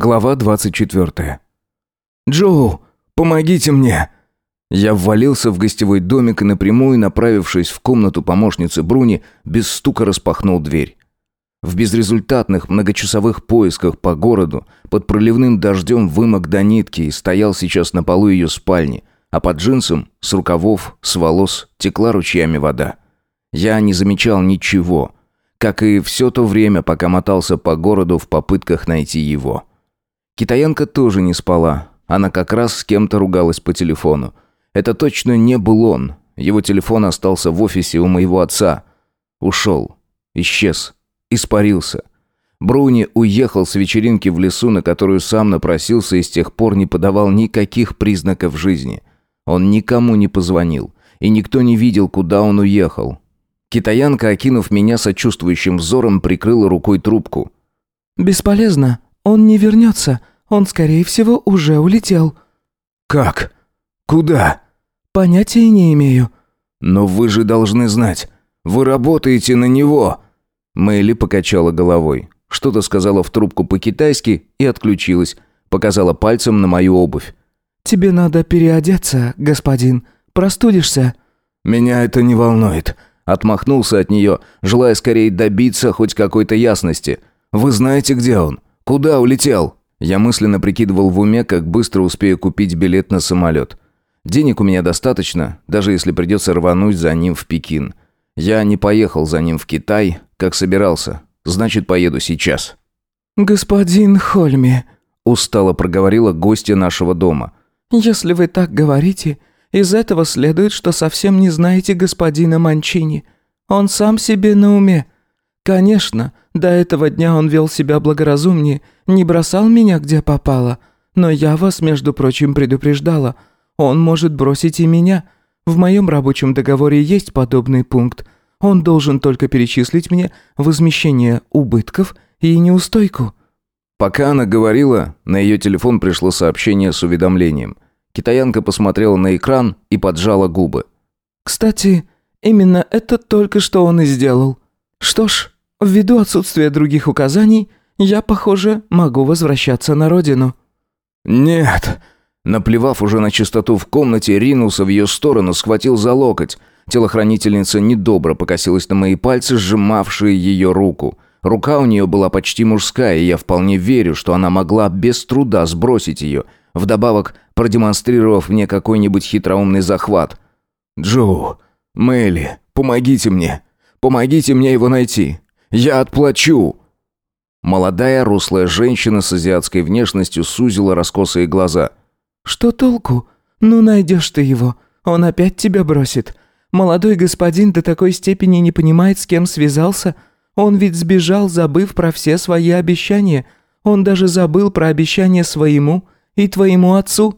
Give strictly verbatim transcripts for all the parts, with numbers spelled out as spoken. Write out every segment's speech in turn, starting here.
Глава двадцать четвертая. «Джоу, помогите мне!» Я ввалился в гостевой домик и напрямую, направившись в комнату помощницы Бруни, без стука распахнул дверь. В безрезультатных многочасовых поисках по городу под проливным дождем вымок до нитки и стоял сейчас на полу ее спальни, а под джинсом, с рукавов, с волос текла ручьями вода. Я не замечал ничего, как и все то время, пока мотался по городу в попытках найти его. Китаянка тоже не спала, она как раз с кем-то ругалась по телефону. Это точно не был он, его телефон остался в офисе у моего отца. Ушел, исчез, испарился. Бруни уехал с вечеринки в лесу, на которую сам напросился, и с тех пор не подавал никаких признаков жизни. Он никому не позвонил, и никто не видел, куда он уехал. Китаянка, окинув меня сочувствующим взором, прикрыла рукой трубку. «Бесполезно, он не вернется, он, скорее всего, уже улетел». «Как? Куда?» «Понятия не имею». «Но вы же должны знать, вы работаете на него». Мэйли покачала головой, что-то сказала в трубку по-китайски и отключилась, показала пальцем на мою обувь. «Тебе надо переодеться, господин, простудишься». «Меня это не волнует». Отмахнулся от нее, желая скорее добиться хоть какой-то ясности. «Вы знаете, где он? Куда улетел?» Я мысленно прикидывал в уме, как быстро успею купить билет на самолет. Денег у меня достаточно, даже если придется рвануть за ним в Пекин. Я не поехал за ним в Китай, как собирался. Значит, поеду сейчас. «Господин Хольми», — устало проговорила гостья нашего дома. «Если вы так говорите, из этого следует, что совсем не знаете господина Манчини. Он сам себе на уме. Конечно, до этого дня он вел себя благоразумнее, не бросал меня где попало. Но я вас, между прочим, предупреждала. Он может бросить и меня. В моем рабочем договоре есть подобный пункт. Он должен только перечислить мне возмещение убытков и неустойку». Пока она говорила, на ее телефон пришло сообщение с уведомлением. Китаянка посмотрела на экран и поджала губы. «Кстати, именно это только что он и сделал. Что ж, ввиду отсутствия других указаний, я, похоже, могу возвращаться на родину». «Нет!» Наплевав уже на чистоту в комнате, ринулся в ее сторону, схватил за локоть. Телохранительница недобро покосилась на мои пальцы, сжимавшие ее руку. Рука у нее была почти мужская, и я вполне верю, что она могла без труда сбросить ее, вдобавок продемонстрировав мне какой-нибудь хитроумный захват. «Джоу, Мэйли, помогите мне! Помогите мне его найти! Я отплачу!» Молодая, рослая женщина с азиатской внешностью сузила раскосые глаза. «Что толку? Ну, найдешь ты его. Он опять тебя бросит. Молодой господин до такой степени не понимает, с кем связался. Он ведь сбежал, забыв про все свои обещания. Он даже забыл про обещание своему и твоему отцу».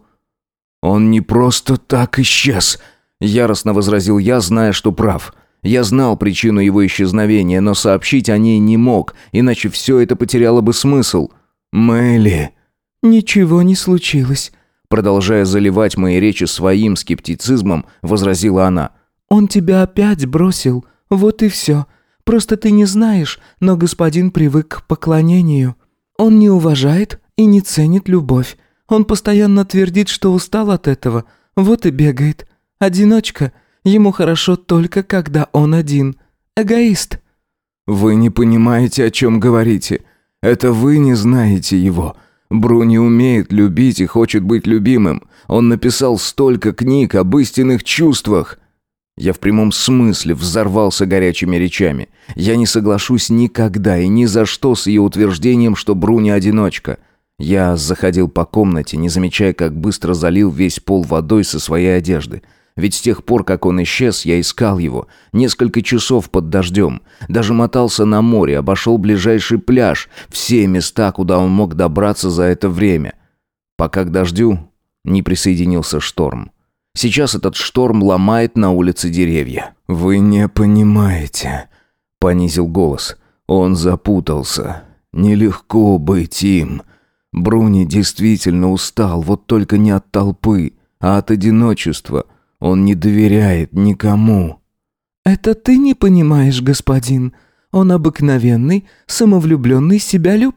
«Он не просто так исчез», — яростно возразил я, зная, что прав. Я знал причину его исчезновения, но сообщить о ней не мог, иначе все это потеряло бы смысл. «Мэйли...» «Ничего не случилось», — продолжая заливать мои речи своим скептицизмом, возразила она. «Он тебя опять бросил, вот и все. Просто ты не знаешь, но господин привык к поклонению. Он не уважает и не ценит любовь. Он постоянно твердит, что устал от этого, вот и бегает. Одиночка. Ему хорошо только, когда он один. Эгоист». «Вы не понимаете, о чем говорите. Это вы не знаете его. Бруни умеет любить и хочет быть любимым. Он написал столько книг об истинных чувствах». Я в прямом смысле взорвался горячими речами. Я не соглашусь никогда и ни за что с ее утверждением, что Бруни одиночка. Я заходил по комнате, не замечая, как быстро залил весь пол водой со своей одежды. Ведь с тех пор, как он исчез, я искал его. Несколько часов под дождем. Даже мотался на море, обошел ближайший пляж. Все места, куда он мог добраться за это время. Пока к дождю не присоединился шторм. Сейчас этот шторм ломает на улице деревья. «Вы не понимаете», — понизил голос. «Он запутался. Нелегко быть им. Бруни действительно устал, вот только не от толпы, а от одиночества. Он не доверяет никому». «Это ты не понимаешь, господин. Он обыкновенный, самовлюбленный себялюб.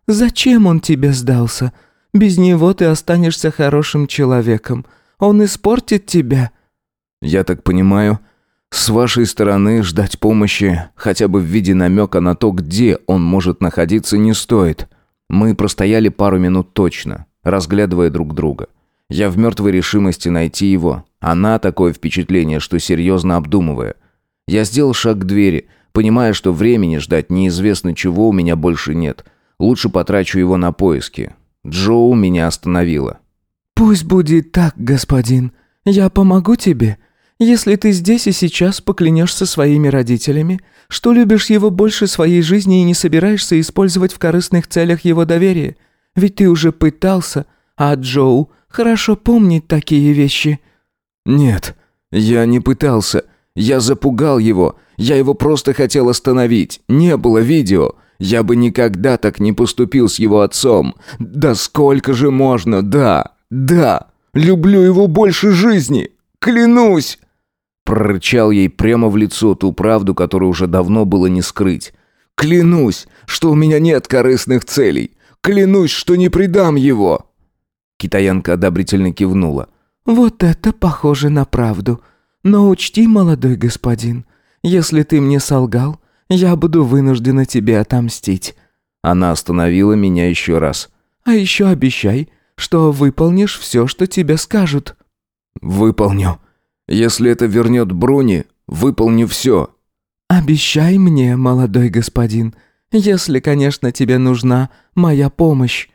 Зачем он тебе сдался? Без него ты останешься хорошим человеком. Он испортит тебя». «Я так понимаю, с вашей стороны ждать помощи хотя бы в виде намека на то, где он может находиться, не стоит». Мы простояли пару минут точно, разглядывая друг друга. Я в мертвой решимости найти его. Она такое впечатление, что серьезно обдумывая. Я сделал шаг к двери, понимая, что времени ждать неизвестно чего у меня больше нет. Лучше потрачу его на поиски. Джоу меня остановила. «Пусть будет так, господин. Я помогу тебе. Если ты здесь и сейчас поклянешься своими родителями, что любишь его больше своей жизни и не собираешься использовать в корыстных целях его доверие. Ведь ты уже пытался, а Джоу хорошо помнит такие вещи». «Нет, я не пытался. Я запугал его. Я его просто хотел остановить. Не было видео. Я бы никогда так не поступил с его отцом. Да сколько же можно? Да, да. Люблю его больше жизни. Клянусь!» Прорычал ей прямо в лицо ту правду, которую уже давно было не скрыть. «Клянусь, что у меня нет корыстных целей. Клянусь, что не предам его!» Китаянка одобрительно кивнула. «Вот это похоже на правду. Но учти, молодой господин, если ты мне солгал, я буду вынуждена тебе отомстить». Она остановила меня еще раз. «А еще обещай, что выполнишь все, что тебе скажут». «Выполню. Если это вернет Бруни, выполню все». «Обещай мне, молодой господин, если, конечно, тебе нужна моя помощь».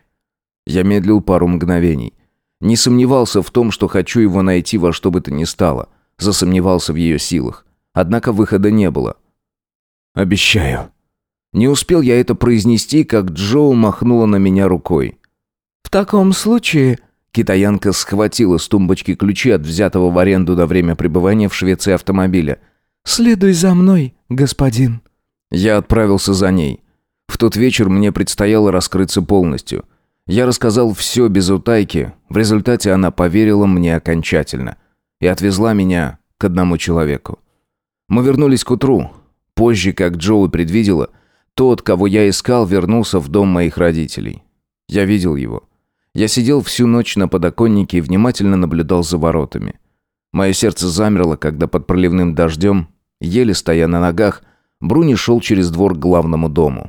Я медлил пару мгновений. Не сомневался в том, что хочу его найти во что бы то ни стало. Засомневался в ее силах. Однако выхода не было. «Обещаю». Не успел я это произнести, как Джоу махнула на меня рукой. «В таком случае...» Китаянка схватила с тумбочки ключи от взятого в аренду до время пребывания в Швеции автомобиля. «Следуй за мной, господин». Я отправился за ней. В тот вечер мне предстояло раскрыться полностью. Я рассказал все без утайки. В результате она поверила мне окончательно. И отвезла меня к одному человеку. Мы вернулись к утру. Позже, как Джоу предвидела, тот, кого я искал, вернулся в дом моих родителей. Я видел его. Я сидел всю ночь на подоконнике и внимательно наблюдал за воротами. Мое сердце замерло, когда под проливным дождем, еле стоя на ногах, Бруни шел через двор к главному дому.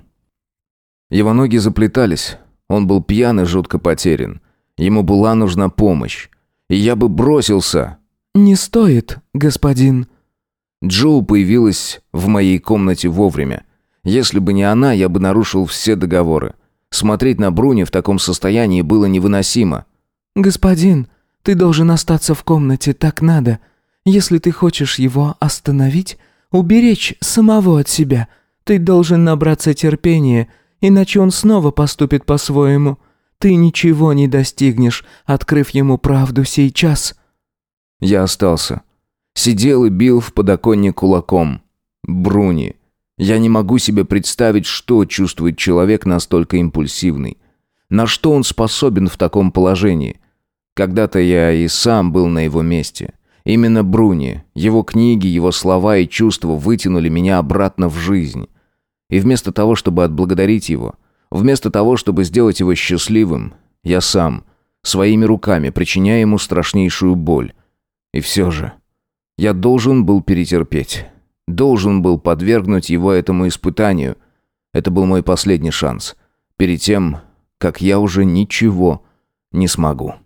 Его ноги заплетались, он был пьян и жутко потерян. Ему была нужна помощь. И я бы бросился. «Не стоит, господин». Джоу появилась в моей комнате вовремя. Если бы не она, я бы нарушил все договоры. Смотреть на Бруни в таком состоянии было невыносимо. «Господин, ты должен остаться в комнате, так надо. Если ты хочешь его остановить, уберечь самого от себя, ты должен набраться терпения, иначе он снова поступит по-своему. Ты ничего не достигнешь, открыв ему правду сейчас». Я остался. Сидел и бил в подоконник кулаком. Бруни. Я не могу себе представить, что чувствует человек настолько импульсивный. На что он способен в таком положении? Когда-то я и сам был на его месте. Именно Бруни, его книги, его слова и чувства вытянули меня обратно в жизнь. И вместо того, чтобы отблагодарить его, вместо того, чтобы сделать его счастливым, я сам, своими руками причиняю ему страшнейшую боль. И все же, я должен был перетерпеть. Должен был подвергнуть его этому испытанию. Это был мой последний шанс. Перед тем, как я уже ничего не смогу.